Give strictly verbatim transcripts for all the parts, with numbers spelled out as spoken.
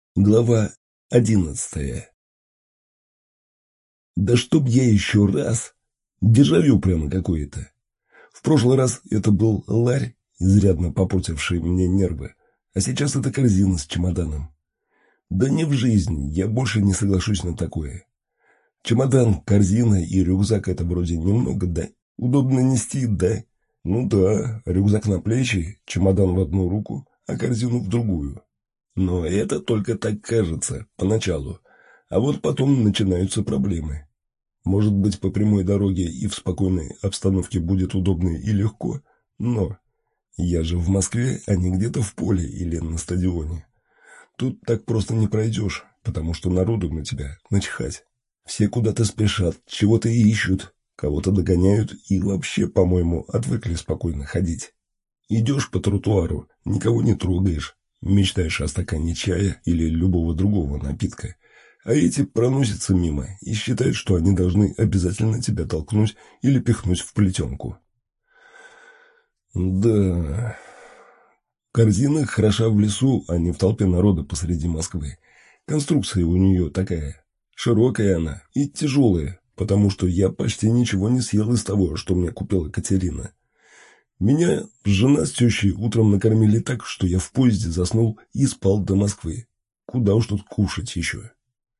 Глава одиннадцатая. Да чтоб я еще раз! Дежавю прямо какое-то. В прошлый раз это был ларь, изрядно попортивший мне нервы, а сейчас это корзина с чемоданом. Да не в жизнь, я больше не соглашусь на такое. Чемодан, корзина и рюкзак — это вроде немного, да? Удобно нести, да? Ну да, рюкзак на плечи, чемодан в одну руку, а корзину в другую. Но это только так кажется, поначалу. А вот потом начинаются проблемы. Может быть, по прямой дороге и в спокойной обстановке будет удобно и легко, но я же в Москве, а не где-то в поле или на стадионе. Тут так просто не пройдешь, потому что народу на тебя начихать. Все куда-то спешат, чего-то ищут, кого-то догоняют и вообще, по-моему, отвыкли спокойно ходить. Идешь по тротуару, никого не трогаешь. Мечтаешь о стакане чая или любого другого напитка, а эти проносятся мимо и считают, что они должны обязательно тебя толкнуть или пихнуть в плетенку. Да, корзина хороша в лесу, а не в толпе народа посреди Москвы. Конструкция у нее такая, широкая она и тяжелая, потому что я почти ничего не съел из того, что мне купила Катерина. Меня жена с тещей утром накормили так, что я в поезде заснул и спал до Москвы. Куда уж тут кушать еще.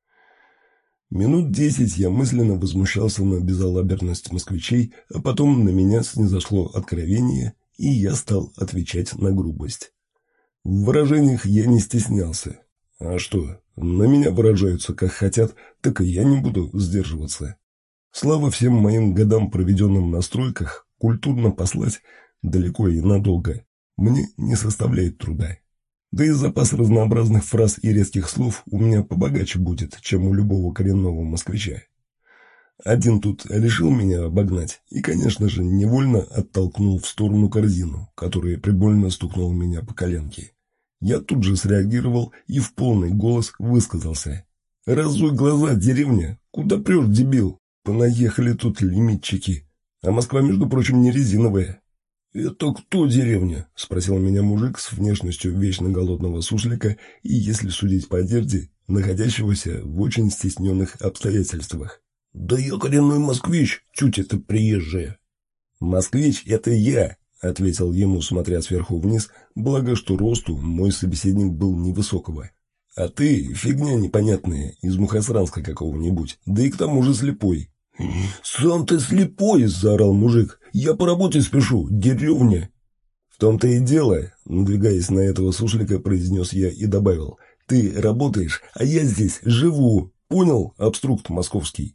Минут десять я мысленно возмущался на безалаберность москвичей, а потом на меня снизошло откровение, и я стал отвечать на грубость. В выражениях я не стеснялся. А что, на меня выражаются как хотят, так и я не буду сдерживаться. Слава всем моим годам, проведенным на стройках, культурно послать далеко и надолго мне не составляет труда. Да и запас разнообразных фраз и резких слов у меня побогаче будет, чем у любого коренного москвича. Один тут решил меня обогнать и, конечно же, невольно оттолкнул в сторону корзину, которая прибольно стукнула меня по коленке. Я тут же среагировал и в полный голос высказался. «Разуй глаза, деревня! Куда прешь, дебил? Понаехали тут лимитчики. А Москва, между прочим, не резиновая». «Это кто деревня?» — спросил меня мужик с внешностью вечно голодного суслика и, если судить по одежде, находящегося в очень стесненных обстоятельствах. «Да я коренной москвич, тетя-то приезжая». «Москвич — это я», — ответил ему, смотря сверху вниз, благо что росту мой собеседник был невысокого. «А ты фигня непонятная, из Мухосранска какого-нибудь, да и к тому же слепой». «Сам ты слепой!» — заорал мужик. «Я по работе спешу, деревня!» «В том-то и дело», — надвигаясь на этого суслика, произнес я и добавил. «Ты работаешь, а я здесь живу. Понял, обструкт московский?»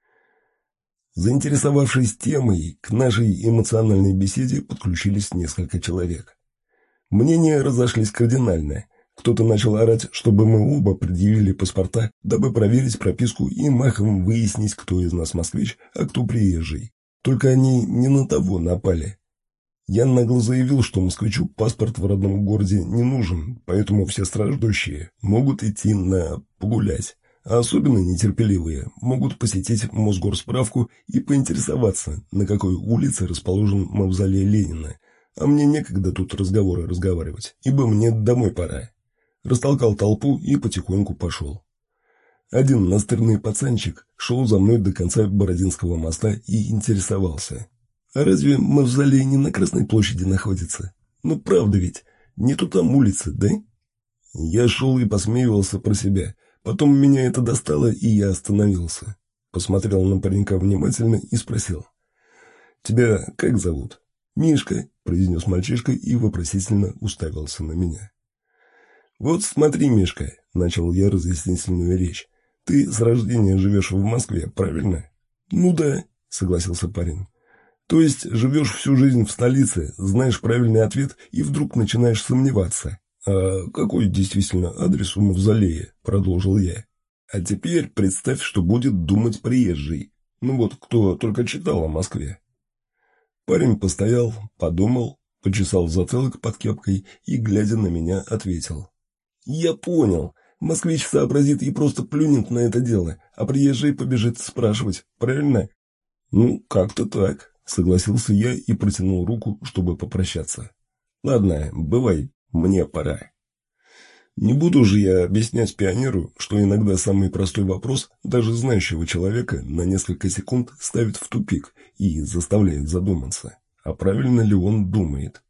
Заинтересовавшись темой, к нашей эмоциональной беседе подключились несколько человек. Мнения разошлись кардинально. Кто-то начал орать, чтобы мы оба предъявили паспорта, дабы проверить прописку и махом выяснить, кто из нас москвич, а кто приезжий. Только они не на того напали. Я нагло заявил, что москвичу паспорт в родном городе не нужен, поэтому все страждущие могут идти на погулять, а особенно нетерпеливые могут посетить Мосгорсправку и поинтересоваться, на какой улице расположен мавзолей Ленина. А мне некогда тут разговоры разговаривать, ибо мне домой пора. Растолкал толпу и потихоньку пошел. Один настырный пацанчик шел за мной до конца Бородинского моста и интересовался. А разве мавзолей не на Красной площади находится? Ну правда ведь, нету там улицы, да? Я шел и посмеивался про себя. Потом меня это достало, и я остановился. Посмотрел на паренька внимательно и спросил. «Тебя как зовут?» «Мишка», — произнес мальчишка и вопросительно уставился на меня. «Вот смотри, Мишка», — начал я разъяснительную речь, — «ты с рождения живешь в Москве, правильно?» «Ну да», — согласился парень. «То есть живешь всю жизнь в столице, знаешь правильный ответ и вдруг начинаешь сомневаться. А какой действительно адрес у мавзолея?» — продолжил я. «А теперь представь, что будет думать приезжий. Ну вот кто только читал о Москве». Парень постоял, подумал, почесал затылок под кепкой и, глядя на меня, ответил. «Я понял. Москвич сообразит и просто плюнет на это дело, а приезжий побежит спрашивать, правильно?» «Ну, как-то так», — согласился я и протянул руку, чтобы попрощаться. «Ладно, бывай, мне пора». Не буду же я объяснять пионеру, что иногда самый простой вопрос даже знающего человека на несколько секунд ставит в тупик и заставляет задуматься, а правильно ли он думает.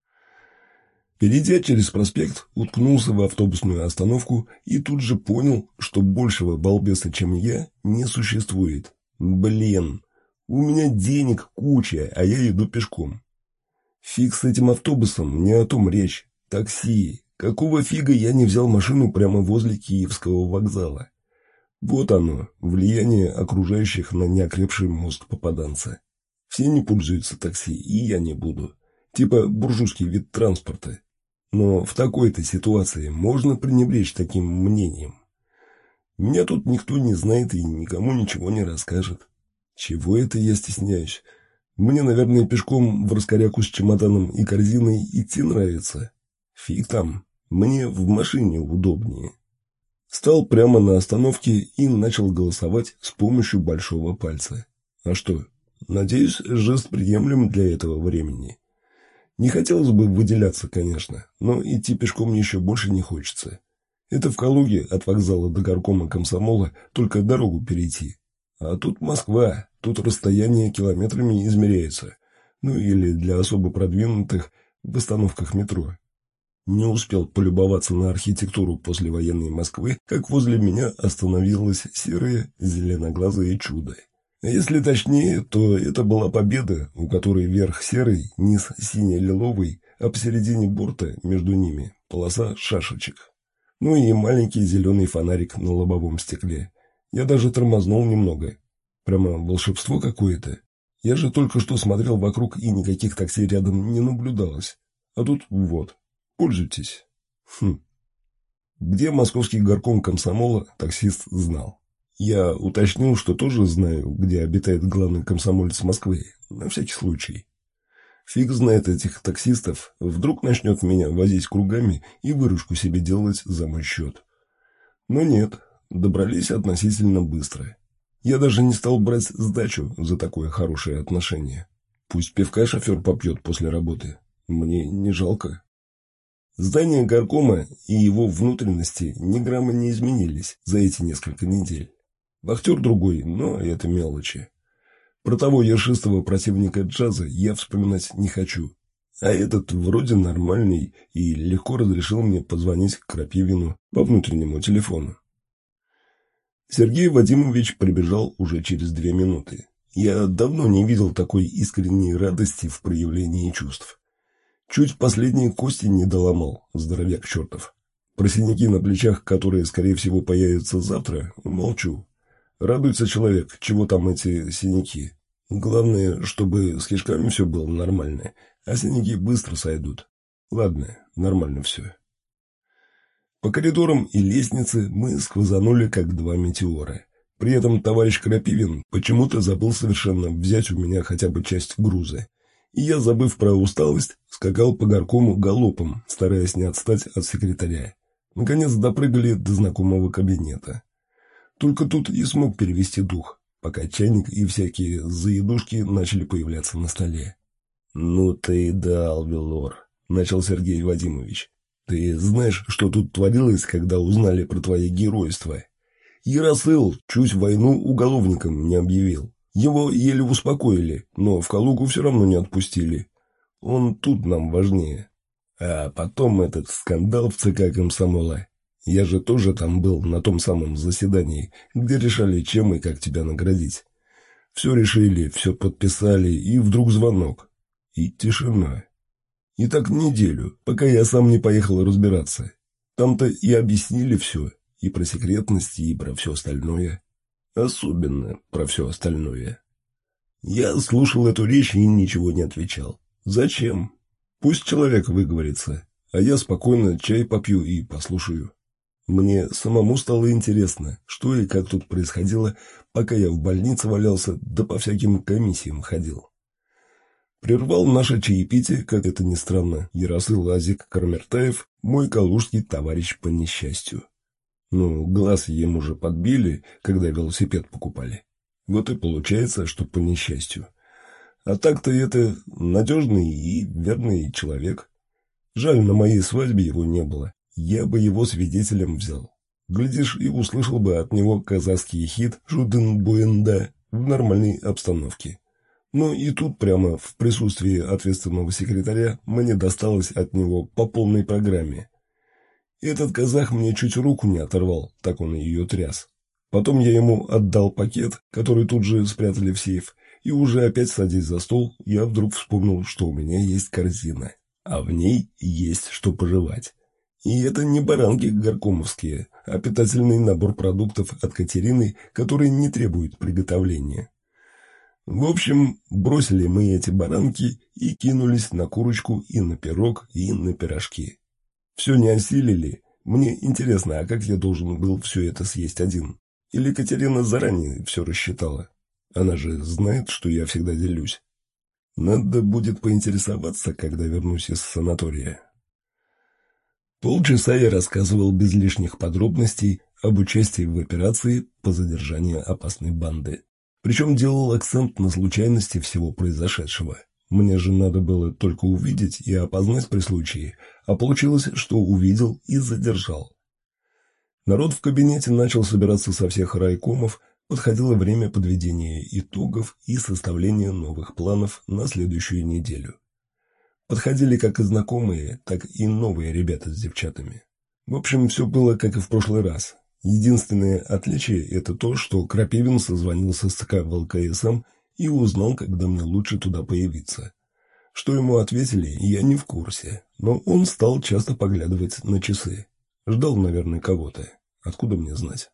Перейдя через проспект, уткнулся в автобусную остановку и тут же понял, что большего балбеса, чем я, не существует. Блин, у меня денег куча, а я иду пешком. Фиг с этим автобусом, не о том речь. Такси. Какого фига я не взял машину прямо возле Киевского вокзала? Вот оно, влияние окружающих на неокрепший мозг попаданца. Все не пользуются такси, и я не буду. Типа буржуйский вид транспорта. Но в такой-то ситуации можно пренебречь таким мнением. Меня тут никто не знает и никому ничего не расскажет. Чего это я стесняюсь? Мне, наверное, пешком в раскоряку с чемоданом и корзиной идти нравится. Фиг там, мне в машине удобнее. Стал прямо на остановке и начал голосовать с помощью большого пальца. А что? Надеюсь, жест приемлем для этого времени. Не хотелось бы выделяться, конечно, но идти пешком еще больше не хочется. Это в Калуге от вокзала до горкома комсомола только дорогу перейти. А тут Москва, тут расстояние километрами измеряется. Ну или для особо продвинутых в остановках метро. Не успел полюбоваться на архитектуру послевоенной Москвы, как возле меня остановилось серое зеленоглазое чудо. А если точнее, то это была победа, у которой верх серый, низ сине-лиловый, а посередине борта между ними полоса шашечек. Ну и маленький зеленый фонарик на лобовом стекле. Я даже тормознул немного. Прямо волшебство какое-то. Я же только что смотрел вокруг, и никаких такси рядом не наблюдалось. А тут вот, пользуйтесь. Хм. Где московский горком комсомола, таксист знал. Я уточнил, что тоже знаю, где обитает главный комсомолец Москвы, на всякий случай. Фиг знает этих таксистов, вдруг начнет меня возить кругами и выручку себе делать за мой счет. Но нет, добрались относительно быстро. Я даже не стал брать сдачу за такое хорошее отношение. Пусть пивка шофер попьет после работы, мне не жалко. Здание горкома и его внутренности ни грамма не изменились за эти несколько недель. Вахтер другой, но это мелочи. Про того ершистого противника джаза я вспоминать не хочу. А этот вроде нормальный и легко разрешил мне позвонить к Крапивину по внутреннему телефону. Сергей Вадимович прибежал уже через две минуты. Я давно не видел такой искренней радости в проявлении чувств. Чуть последние кости не доломал, здоровяк чертов. Про синяки на плечах, которые, скорее всего, появятся завтра, молчу. Радуется человек, чего там эти синяки. Главное, чтобы с кишками все было нормально, а синяки быстро сойдут. Ладно, нормально все. По коридорам и лестнице мы сквозанули, как два метеора. При этом товарищ Крапивин почему-то забыл совершенно взять у меня хотя бы часть груза. И я, забыв про усталость, скакал по горкому галопом, стараясь не отстать от секретаря. Наконец допрыгали до знакомого кабинета. Только тут и смог перевести дух, пока чайник и всякие заедушки начали появляться на столе. — Ну ты и дал, Велор, — начал Сергей Вадимович. — Ты знаешь, что тут творилось, когда узнали про твое геройство? Яросыл чуть войну уголовникам не объявил. Его еле успокоили, но в Калугу все равно не отпустили. Он тут нам важнее. А потом этот скандал в ЦК комсомола. Я же тоже там был на том самом заседании, где решали, чем и как тебя наградить. Все решили, все подписали, и вдруг звонок. И тишина. И так неделю, пока я сам не поехал разбираться. Там-то и объяснили все, и про секретность, и про все остальное. Особенно про все остальное. Я слушал эту речь и ничего не отвечал. Зачем? Пусть человек выговорится, а я спокойно чай попью и послушаю. Мне самому стало интересно, что и как тут происходило, пока я в больнице валялся, да по всяким комиссиям ходил. Прервал наше чаепитие, как это ни странно, Яросыл Азик Кармертаев, мой калужский товарищ по несчастью. Ну, глаз ему же подбили, когда велосипед покупали. Вот и получается, что по несчастью. А так-то это надежный и верный человек. Жаль, на моей свадьбе его не было. я бы его свидетелем взял. Глядишь, и услышал бы от него казахский хит «Жудын буэнда» в нормальной обстановке. Но и тут прямо в присутствии ответственного секретаря мне досталось от него по полной программе. Этот казах мне чуть руку не оторвал, так он ее тряс. Потом я ему отдал пакет, который тут же спрятали в сейф, и уже опять садясь за стол, я вдруг вспомнил, что у меня есть корзина, а в ней есть что пожевать. И это не баранки горкомовские, а питательный набор продуктов от Катерины, который не требует приготовления. В общем, бросили мы эти баранки и кинулись на курочку и на пирог, и на пирожки. Все не осилили. Мне интересно, а как я должен был все это съесть один? Или Катерина заранее все рассчитала? Она же знает, что я всегда делюсь. Надо будет поинтересоваться, когда вернусь из санатория. Полчаса я рассказывал без лишних подробностей об участии в операции по задержанию опасной банды. Причем делал акцент на случайности всего произошедшего. Мне же надо было только увидеть и опознать при случае, а получилось, что увидел и задержал. Народ в кабинете начал собираться со всех райкомов, подходило время подведения итогов и составления новых планов на следующую неделю. Подходили как и знакомые, так и новые ребята с девчатами. В общем, все было как и в прошлый раз. Единственное отличие – это то, что Крапивин созвонился с ЦК ВЛКСМ и узнал, когда мне лучше туда появиться. Что ему ответили, я не в курсе, но он стал часто поглядывать на часы. Ждал, наверное, кого-то. Откуда мне знать?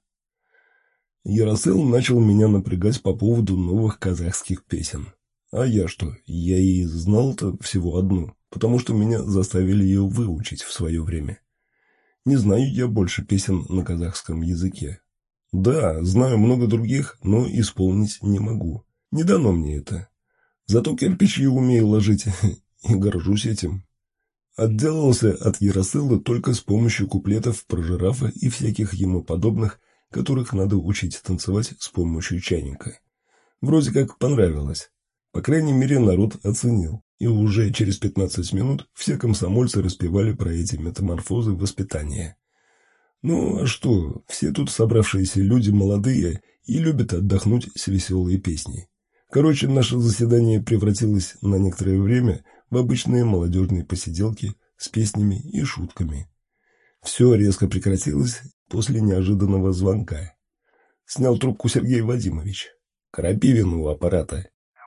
Яросыл начал меня напрягать по поводу новых казахских песен. А я что, я и знал-то всего одну, потому что меня заставили ее выучить в свое время. Не знаю я больше песен на казахском языке. Да, знаю много других, но исполнить не могу. Не дано мне это. Зато кирпичи умею ложить, и горжусь этим. Отделался от Яросыла только с помощью куплетов про жирафа и всяких ему подобных, которых надо учить танцевать с помощью чайника. Вроде как понравилось. По крайней мере, народ оценил. И уже через пятнадцать минут все комсомольцы распевали про эти метаморфозы воспитания. Ну, а что, все тут собравшиеся люди молодые и любят отдохнуть с веселой песней. Короче, наше заседание превратилось на некоторое время в обычные молодежные посиделки с песнями и шутками. Все резко прекратилось после неожиданного звонка. Снял трубку Сергей Вадимович. Крапивин у аппарата.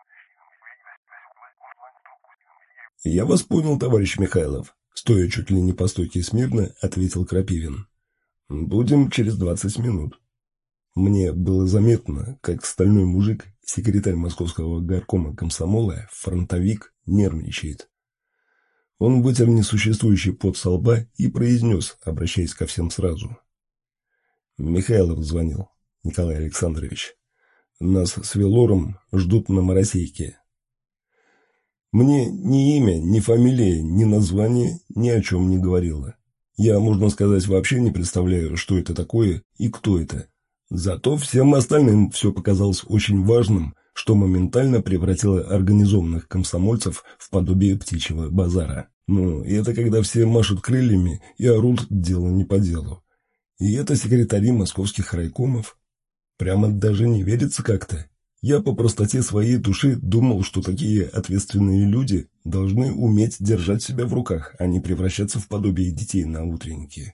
«Я вас понял, товарищ Михайлов», — стоя чуть ли не по стойке смирно, ответил Крапивин. «Будем через двадцать минут». Мне было заметно, как стальной мужик, секретарь московского горкома комсомола, фронтовик, нервничает. Он вытер несуществующий пот со лба и произнес, обращаясь ко всем сразу. «Михайлов звонил, Николай Александрович. Нас с Велором ждут на Моросейке». Мне ни имя, ни фамилия, ни название ни о чем не говорило. Я, можно сказать, вообще не представляю, что это такое и кто это. Зато всем остальным все показалось очень важным, что моментально превратило организованных комсомольцев в подобие птичьего базара. Ну, и это когда все машут крыльями и орут дело не по делу. И это секретари московских райкомов. Прямо даже не верится как-то. Я по простоте своей души думал, что такие ответственные люди должны уметь держать себя в руках, а не превращаться в подобие детей на утреннике.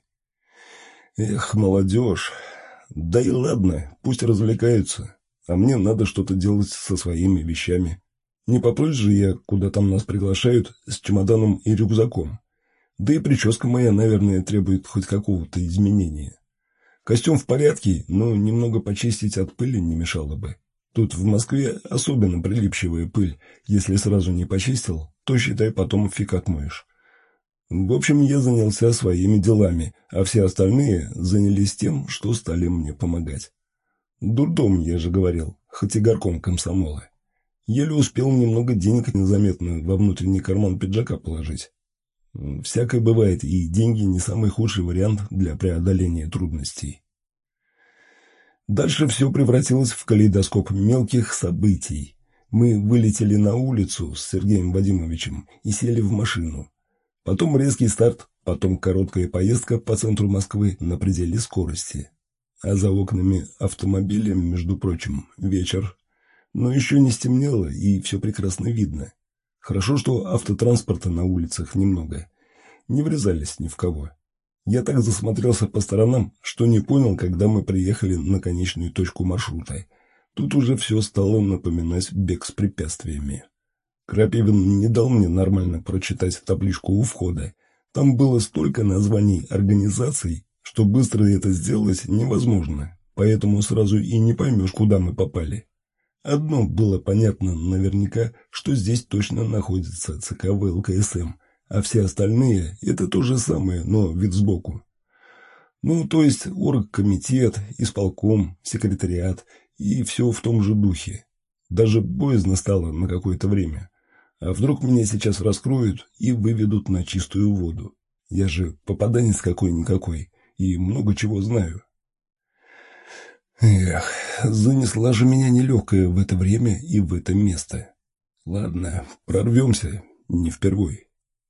Эх, молодежь. Да и ладно, пусть развлекаются, а мне надо что-то делать со своими вещами. Не поплыть же я, куда там нас приглашают, с чемоданом и рюкзаком. Да и прическа моя, наверное, требует хоть какого-то изменения. Костюм в порядке, но немного почистить от пыли не мешало бы. Тут в Москве особенно прилипчивая пыль. Если сразу не почистил, то, считай, потом фиг отмоешь. В общем, я занялся своими делами, а все остальные занялись тем, что стали мне помогать. Дурдом, я же говорил, хоть и горком комсомола. Еле успел немного денег незаметно во внутренний карман пиджака положить. Всякое бывает, и деньги не самый худший вариант для преодоления трудностей. Дальше все превратилось в калейдоскоп мелких событий. Мы вылетели на улицу с Сергеем Вадимовичем и сели в машину. Потом резкий старт потом короткая поездка по центру Москвы на пределе скорости. А за окнами автомобиля, между прочим, вечер. Но еще не стемнело, и все прекрасно видно. Хорошо, что автотранспорта на улицах немного. Не врезались ни в кого. Я так засмотрелся по сторонам, что не понял, когда мы приехали на конечную точку маршрута. Тут уже все стало напоминать бег с препятствиями. Крапивин не дал мне нормально прочитать табличку у входа. Там было столько названий организаций, что быстро это сделать невозможно, поэтому сразу и не поймешь, куда мы попали. Одно было понятно наверняка, что здесь точно находится ЦК ВЛКСМ, а все остальные – это то же самое, но вид сбоку. Ну, то есть оргкомитет, исполком, секретариат и все в том же духе. Даже боязно стало на какое-то время. А вдруг меня сейчас раскроют и выведут на чистую воду? Я же попаданец какой-никакой и много чего знаю. Эх, занесла же меня нелегкая в это время и в это место. Ладно, прорвемся, не впервой.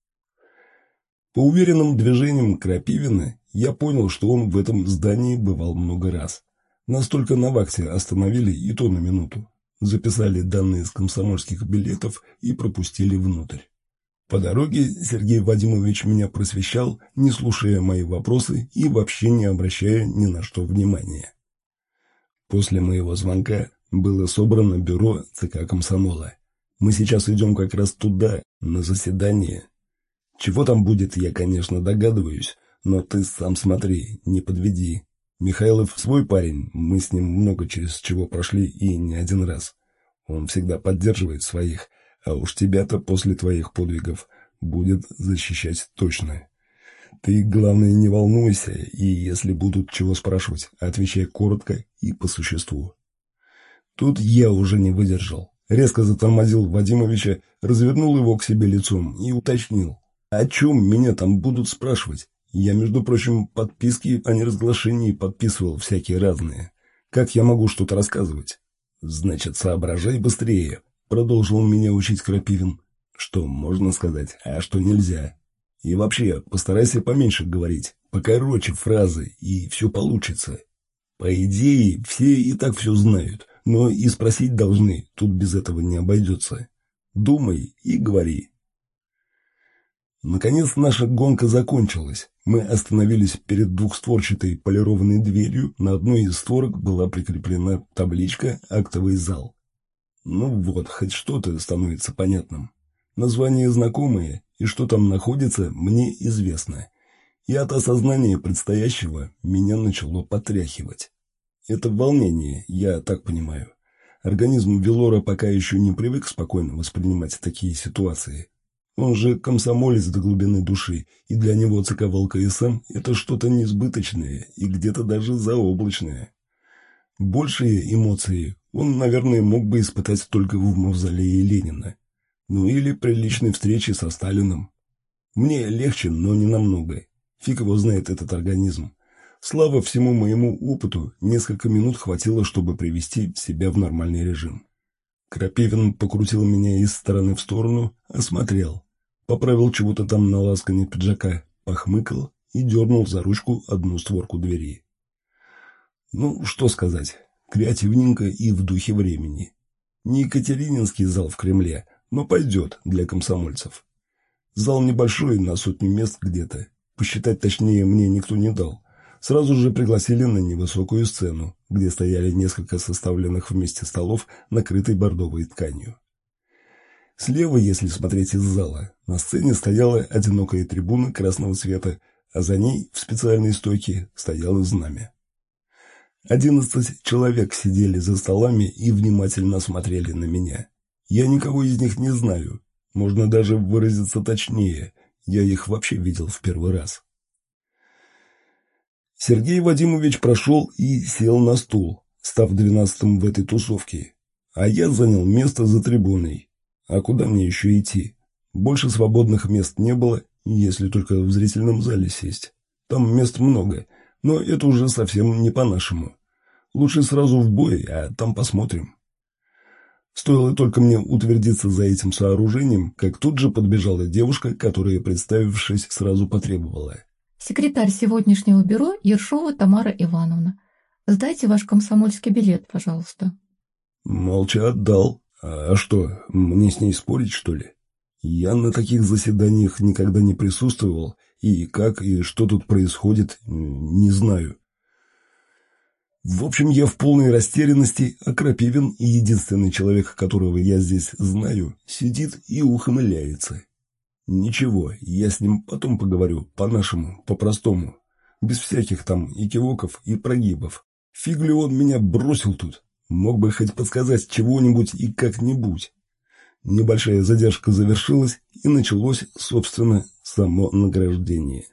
По уверенным движениям Крапивина я понял, что он в этом здании бывал много раз. Настолько на вахте остановили и то на минуту. Записали данные с комсомольских билетов и пропустили внутрь. По дороге Сергей Вадимович меня просвещал, не слушая мои вопросы и вообще не обращая ни на что внимания. После моего звонка было собрано бюро ЦК комсомола. Мы сейчас идем как раз туда, на заседание. Чего там будет, я, конечно, догадываюсь, но ты сам смотри, не подведи. Михайлов свой парень, мы с ним много через чего прошли и не один раз. Он всегда поддерживает своих, а уж тебя-то после твоих подвигов будет защищать точно. Ты, главное, не волнуйся, и если будут чего спрашивать, отвечай коротко и по существу. Тут я уже не выдержал. Резко затормозил Вадимовича, развернул его к себе лицом и уточнил. О чем меня там будут спрашивать? Я, между прочим, подписки о неразглашении подписывал всякие разные. Как я могу что-то рассказывать? Значит, соображай быстрее, продолжил меня учить Крапивин. Что можно сказать, а что нельзя. И вообще, постарайся поменьше говорить, покороче фразы, и все получится. По идее, все и так все знают, но и спросить должны, тут без этого не обойдется. Думай и говори. Наконец наша гонка закончилась. Мы остановились перед двухстворчатой полированной дверью, на одной из створок была прикреплена табличка «Актовый зал». Ну вот, хоть что-то становится понятным. Название знакомое, и что там находится, мне известно. И от осознания предстоящего меня начало потряхивать. Это волнение, я так понимаю. Организм Велора пока еще не привык спокойно воспринимать такие ситуации. Он же комсомолец до глубины души, и для него ЦК ВЛКСМ – это что-то несбыточное и где-то даже заоблачное. Большие эмоции он, наверное, мог бы испытать только в мавзолее Ленина. Ну или при личной встрече со Сталиным. Мне легче, но не намного. Фиг его знает этот организм. Слава всему моему опыту, несколько минут хватило, чтобы привести себя в нормальный режим. Крапивин покрутил меня из стороны в сторону, осмотрел. Поправил чего-то там на ласкане пиджака, похмыкал и дернул за ручку одну створку двери. Ну, что сказать, креативненько и в духе времени. Не Екатерининский зал в Кремле, но пойдет для комсомольцев. Зал небольшой, на сотню мест где-то. Посчитать точнее мне никто не дал. Сразу же пригласили на невысокую сцену, где стояли несколько составленных вместе столов, накрытой бордовой тканью. Слева, если смотреть из зала, на сцене стояла одинокая трибуна красного цвета, а за ней в специальной стойке стояло знамя. Одиннадцать человек сидели за столами и внимательно смотрели на меня. Я никого из них не знаю. Можно даже выразиться точнее. Я их вообще видел в первый раз. Сергей Вадимович прошел и сел на стул, став двенадцатым в этой тусовке. А я занял место за трибуной. А куда мне еще идти? Больше свободных мест не было, если только в зрительном зале сесть. Там мест много, но это уже совсем не по-нашему. Лучше сразу в бой, а там посмотрим. Стоило только мне утвердиться за этим сооружением, как тут же подбежала девушка, которая, представившись, сразу потребовала. «Секретарь сегодняшнего бюро Ершова Тамара Ивановна. Сдайте ваш комсомольский билет, пожалуйста». Молча отдал. А что, мне с ней спорить, что ли? Я на таких заседаниях никогда не присутствовал, и как и что тут происходит, не знаю. В общем, я в полной растерянности, а Крапивин, единственный человек, которого я здесь знаю, сидит и ухмыляется. Ничего, я с ним потом поговорю, по-нашему, по-простому, без всяких там и кивоков, и прогибов. Фиг ли он меня бросил тут? Мог бы хоть подсказать чего-нибудь и как-нибудь. Небольшая задержка завершилась, и началось, собственно, само награждение.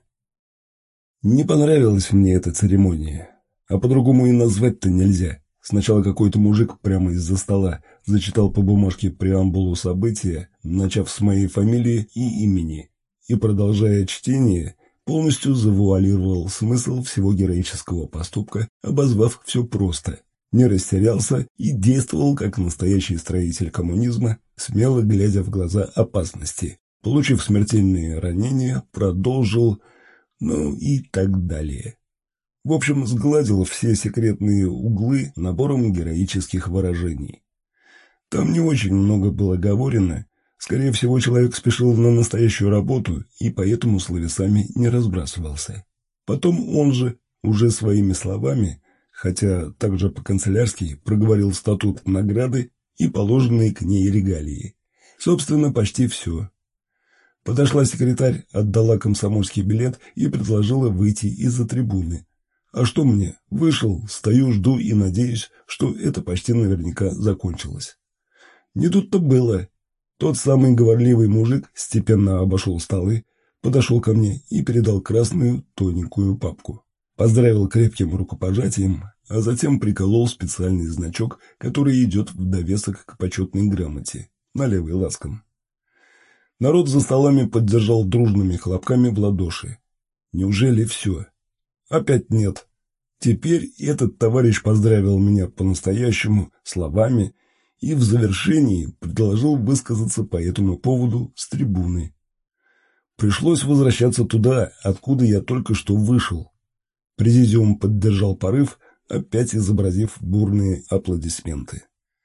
Не понравилась мне эта церемония. А по-другому и назвать-то нельзя. Сначала какой-то мужик прямо из-за стола зачитал по бумажке преамбулу события, начав с моей фамилии и имени, и, продолжая чтение, полностью завуалировал смысл всего героического поступка, обозвав все просто. Не растерялся и действовал как настоящий строитель коммунизма, смело глядя в глаза опасности. Получив смертельные ранения, продолжил, ну и так далее. В общем, сгладил все секретные углы набором героических выражений. Там не очень много было говорено. Скорее всего, человек спешил на настоящую работу и поэтому словесами не разбрасывался. Потом он же, уже своими словами, хотя также по-канцелярски, проговорил статут награды и положенные к ней регалии. Собственно, почти все. Подошла секретарь, отдала комсомольский билет и предложила выйти из-за трибуны. А что мне? Вышел, стою, жду и надеюсь, что это почти наверняка закончилось. Не тут-то было. Тот самый говорливый мужик степенно обошел столы, подошел ко мне и передал красную тоненькую папку. Поздравил крепким рукопожатием, а затем приколол специальный значок, который идет в довесок к почетной грамоте, на левый лацкан. Народ за столами поддержал дружными хлопками в ладоши. Неужели все? Опять нет. Теперь этот товарищ поздравил меня по-настоящему словами и в завершении предложил высказаться по этому поводу с трибуны. Пришлось возвращаться туда, откуда я только что вышел. Президиум поддержал порыв, опять изобразив бурные аплодисменты.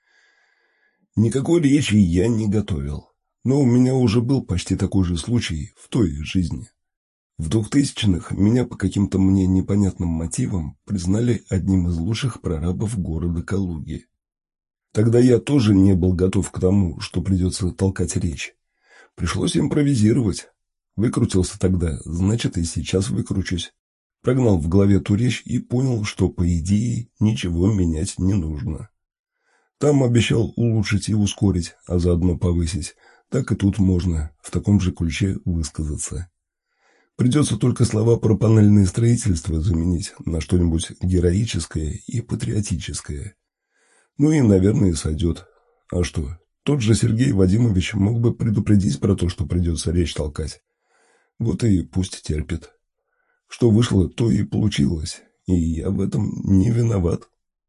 Никакой речи я не готовил, но у меня уже был почти такой же случай в той жизни. В двухтысячных меня по каким-то мне непонятным мотивам признали одним из лучших прорабов города Калуги. Тогда я тоже не был готов к тому, что придется толкать речь. Пришлось импровизировать. Выкрутился тогда, значит и сейчас выкручусь. Прогнал в голове ту речь и понял, что, по идее, ничего менять не нужно. Там обещал улучшить и ускорить, а заодно повысить. Так и тут можно в таком же ключе высказаться. Придется только слова про панельное строительство заменить на что-нибудь героическое и патриотическое. Ну и, наверное, сойдет. А что, тот же Сергей Вадимович мог бы предупредить про то, что придется речь толкать. Вот и пусть терпит. Что вышло, то и получилось, и я в этом не виноват.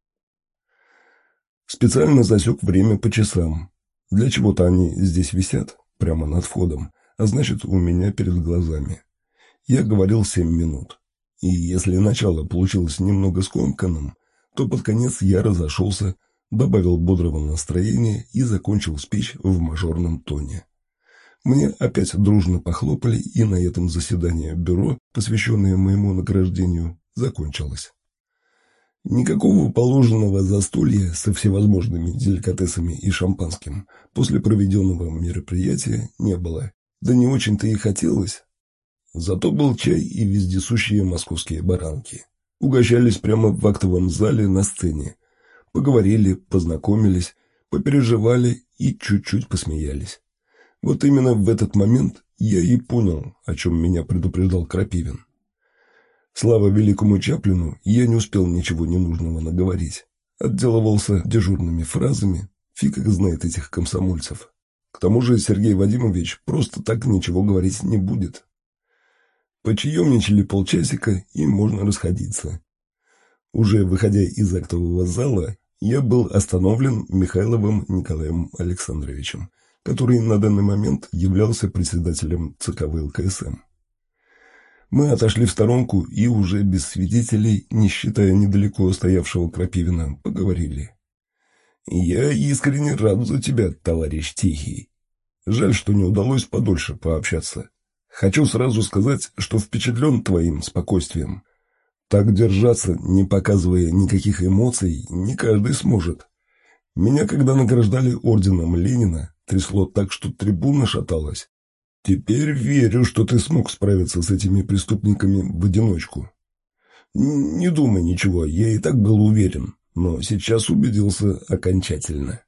Специально засек время по часам. Для чего-то они здесь висят, прямо над входом, а значит, у меня перед глазами. Я говорил семь минут, и если начало получилось немного скомканным, то под конец я разошелся, добавил бодрого настроения и закончил спич в мажорном тоне. Мне опять дружно похлопали, и на этом заседание бюро, посвященное моему награждению, закончилось. Никакого положенного застолья со всевозможными деликатесами и шампанским после проведенного мероприятия не было, да не очень-то и хотелось. Зато был чай и вездесущие московские баранки. Угощались прямо в актовом зале на сцене. Поговорили, познакомились, попереживали и чуть-чуть посмеялись. Вот именно в этот момент я и понял, о чем меня предупреждал Крапивин. Слава великому Чаплину, я не успел ничего ненужного наговорить. Отделывался дежурными фразами, фиг их знает этих комсомольцев. К тому же Сергей Вадимович просто так ничего говорить не будет. Почаемничали полчасика, и можно расходиться. Уже выходя из актового зала, Я был остановлен Михайловым Николаем Александровичем, который на данный момент являлся председателем ЦК ВЛКСМ. Мы отошли в сторонку и уже без свидетелей, не считая недалеко стоявшего Крапивина, поговорили. «Я искренне рад за тебя, товарищ Тихий. Жаль, что не удалось подольше пообщаться. Хочу сразу сказать, что впечатлен твоим спокойствием. Так держаться, не показывая никаких эмоций, не каждый сможет. Меня, когда награждали орденом Ленина, трясло так, что трибуна шаталась. Теперь верю, что ты смог справиться с этими преступниками в одиночку. Не думай ничего, я и так был уверен, но сейчас убедился окончательно».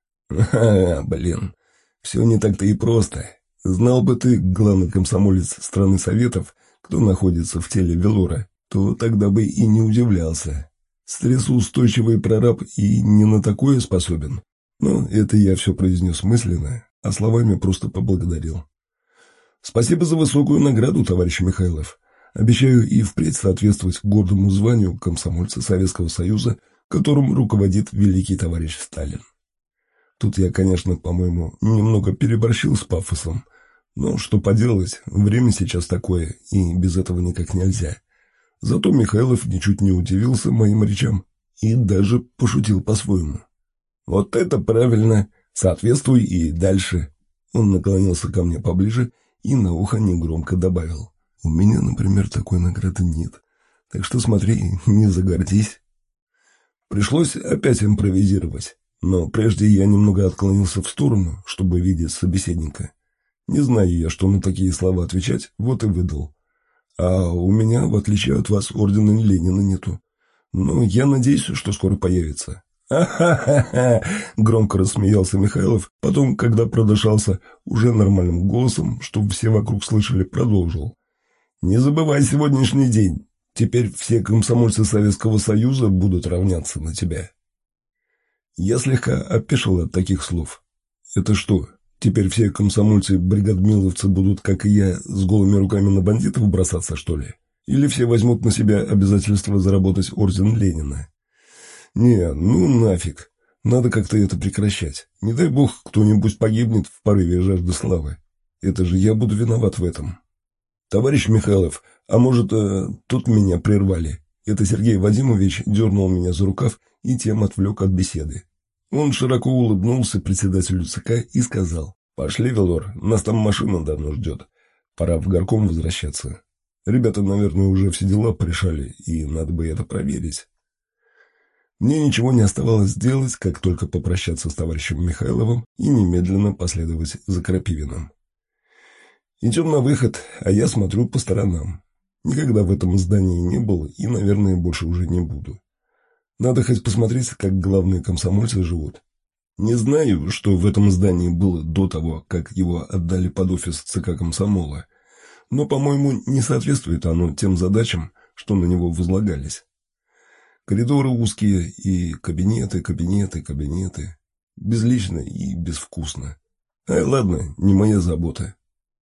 «Ха, блин, все не так-то и просто. Знал бы ты, главный комсомолец страны Советов, кто находится в теле Велора, то тогда бы и не удивлялся. Стрессоустойчивый прораб и не на такое способен. Но это я все произнес мысленно, а словами просто поблагодарил. Спасибо за высокую награду, товарищ Михайлов. Обещаю и впредь соответствовать гордому званию комсомольца Советского Союза, которым руководит великий товарищ Сталин. Тут я, конечно, по-моему, немного переборщил с пафосом, но что поделать, время сейчас такое, и без этого никак нельзя. Зато Михайлов ничуть не удивился моим речам и даже пошутил по-своему. «Вот это правильно! Соответствуй и дальше!» Он наклонился ко мне поближе и на ухо негромко добавил. «У меня, например, такой награды нет, так что смотри, не загордись». Пришлось опять импровизировать, но прежде я немного отклонился в сторону, чтобы видеть собеседника. Не знаю я, что на такие слова отвечать, вот и выдал. А у меня, в отличие от вас, ордена Ленина нету. Но я надеюсь, что скоро появится. «Ха-ха-ха-ха!» — громко рассмеялся Михайлов, потом, когда продышался уже нормальным голосом, чтобы все вокруг слышали, продолжил. «Не забывай сегодняшний день. Теперь все комсомольцы Советского Союза будут равняться на тебя». Я слегка опешил от таких слов. «Это что, теперь все комсомольцы-бригадмиловцы будут, как и я, с голыми руками на бандитов бросаться, что ли? Или все возьмут на себя обязательство заработать орден Ленина? Не, ну нафиг. Надо как-то это прекращать. Не дай бог, кто-нибудь погибнет в порыве жажды славы. Это же я буду виноват в этом. Товарищ Михайлов, а может, э, тут меня прервали? Это Сергей Вадимович дернул меня за рукав и тем отвлек от беседы. Он широко улыбнулся председателю ЦК и сказал: «Пошли, Велор, нас там машина давно ждет. Пора в горком возвращаться. Ребята, наверное, уже все дела порешали, и надо бы это проверить». Мне ничего не оставалось сделать, как только попрощаться с товарищем Михайловым и немедленно последовать за Крапивиным. Идем на выход, а я смотрю по сторонам. Никогда в этом здании не был и, наверное, больше уже не буду. Надо хоть посмотреть, как главные комсомольцы живут. Не знаю, что в этом здании было до того, как его отдали под офис ЦК комсомола, но, по-моему, не соответствует оно тем задачам, что на него возлагались. Коридоры узкие и кабинеты, кабинеты, кабинеты. Безлично и безвкусно. Ай, ладно, не моя забота.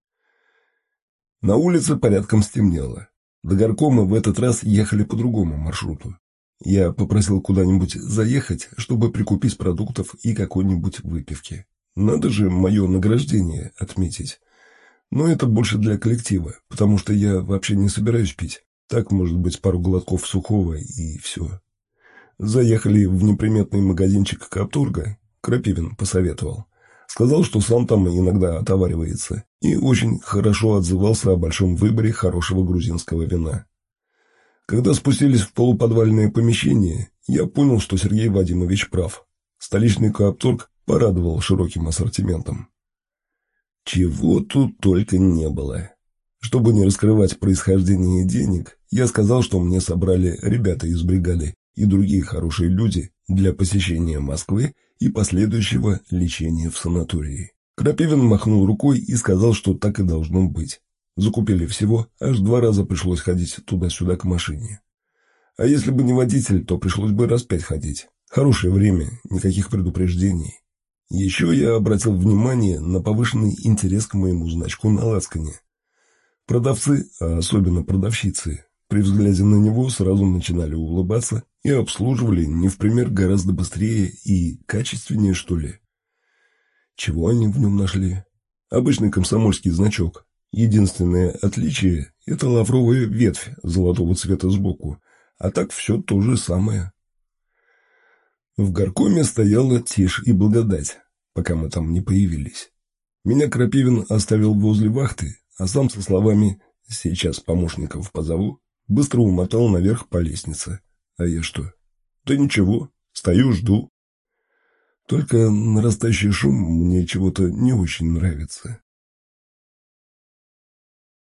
На улице порядком стемнело. До горкома в этот раз ехали по другому маршруту. Я попросил куда-нибудь заехать, чтобы прикупить продуктов и какой-нибудь выпивки. Надо же мое награждение отметить. Но это больше для коллектива, потому что я вообще не собираюсь пить. Так, может быть, пару глотков сухого и все. Заехали в неприметный магазинчик Каптурга. Крапивин посоветовал. Сказал, что сам там иногда отоваривается. И очень хорошо отзывался о большом выборе хорошего грузинского вина. Когда спустились в полуподвальное помещение, я понял, что Сергей Вадимович прав. Столичный Каптург порадовал широким ассортиментом. Чего тут только не было. Чтобы не раскрывать происхождение денег, я сказал, что мне собрали ребята из бригады и другие хорошие люди для посещения Москвы и последующего лечения в санатории. Крапивин махнул рукой и сказал, что так и должно быть. Закупили всего, аж два раза пришлось ходить туда-сюда к машине. А если бы не водитель, то пришлось бы раз пять ходить. Хорошее время, никаких предупреждений. Еще я обратил внимание на повышенный интерес к моему значку на лацкане. Продавцы, а особенно продавщицы, при взгляде на него сразу начинали улыбаться и обслуживали не в пример гораздо быстрее и качественнее, что ли. Чего они в нем нашли? Обычный комсомольский значок. Единственное отличие – это лавровая ветвь золотого цвета сбоку, а так все то же самое. В горкоме стояла тишь и благодать, пока мы там не появились. Меня Крапивин оставил возле вахты, а сам со словами «сейчас помощников позову» быстро умотал наверх по лестнице. А я что? Да ничего, стою, жду. Только нарастающий шум мне чего-то не очень нравится.